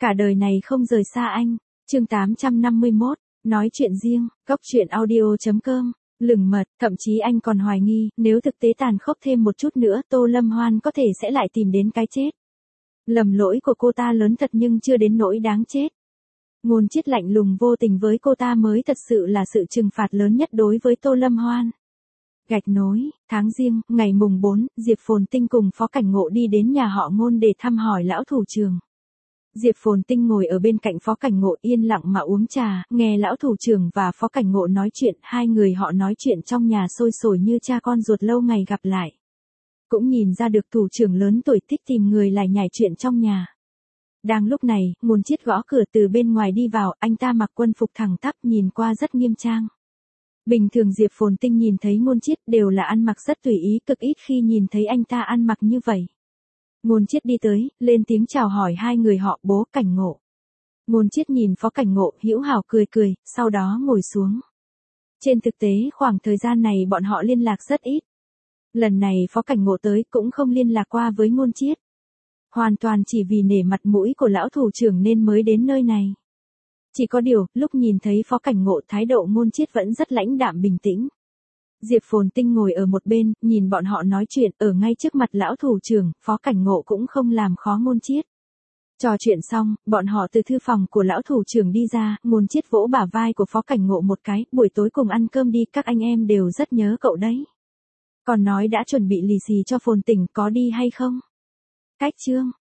Cả đời này không rời xa anh. Chương 851, nói chuyện riêng, góc truyện audio.com. Lừng mật, thậm chí anh còn hoài nghi, nếu thực tế tàn khốc thêm một chút nữa Tô Lâm Hoan có thể sẽ lại tìm đến cái chết. Lầm lỗi của cô ta lớn thật nhưng chưa đến nỗi đáng chết. Ngôn Chiết lạnh lùng vô tình với cô ta mới thật sự là sự trừng phạt lớn nhất đối với Tô Lâm Hoan. Gạch nối, tháng Giêng, ngày mùng 4, Diệp Phồn Tinh cùng Phó Cảnh Ngộ đi đến nhà họ Ngôn để thăm hỏi lão thủ trưởng. Diệp Phồn Tinh ngồi ở bên cạnh Phó Cảnh Ngộ yên lặng mà uống trà, nghe lão thủ trưởng và Phó Cảnh Ngộ nói chuyện, hai người họ nói chuyện trong nhà sôi sổi như cha con ruột lâu ngày gặp lại. Cũng nhìn ra được thủ trưởng lớn tuổi thích tìm người lải nhải chuyện trong nhà. Đang lúc này, Ngôn Chiết gõ cửa từ bên ngoài đi vào, anh ta mặc quân phục thẳng tắp nhìn qua rất nghiêm trang. Bình thường Diệp Phồn Tinh nhìn thấy Ngôn Chiết đều là ăn mặc rất tùy ý, cực ít khi nhìn thấy anh ta ăn mặc như vậy. Ngôn Chiết đi tới, lên tiếng chào hỏi hai người họ bố Cảnh Ngộ. Ngôn Chiết nhìn Phó Cảnh Ngộ, hữu hảo cười cười, sau đó ngồi xuống. Trên thực tế khoảng thời gian này bọn họ liên lạc rất ít. Lần này Phó Cảnh Ngộ tới cũng không liên lạc qua với Ngôn Chiết. Hoàn toàn chỉ vì nể mặt mũi của lão thủ trưởng nên mới đến nơi này. Chỉ có điều, lúc nhìn thấy Phó Cảnh Ngộ thái độ Ngôn Chiết vẫn rất lãnh đạm bình tĩnh. Diệp Phồn Tinh ngồi ở một bên, nhìn bọn họ nói chuyện, ở ngay trước mặt lão thủ trưởng, Phó Cảnh Ngộ cũng không làm khó Ngôn Chiết. Trò chuyện xong, bọn họ từ thư phòng của lão thủ trưởng đi ra, Ngôn Chiết vỗ bả vai của Phó Cảnh Ngộ một cái, buổi tối cùng ăn cơm đi, các anh em đều rất nhớ cậu đấy. Còn nói đã chuẩn bị lì xì cho Phồn Tỉnh, có đi hay không? Cách chương.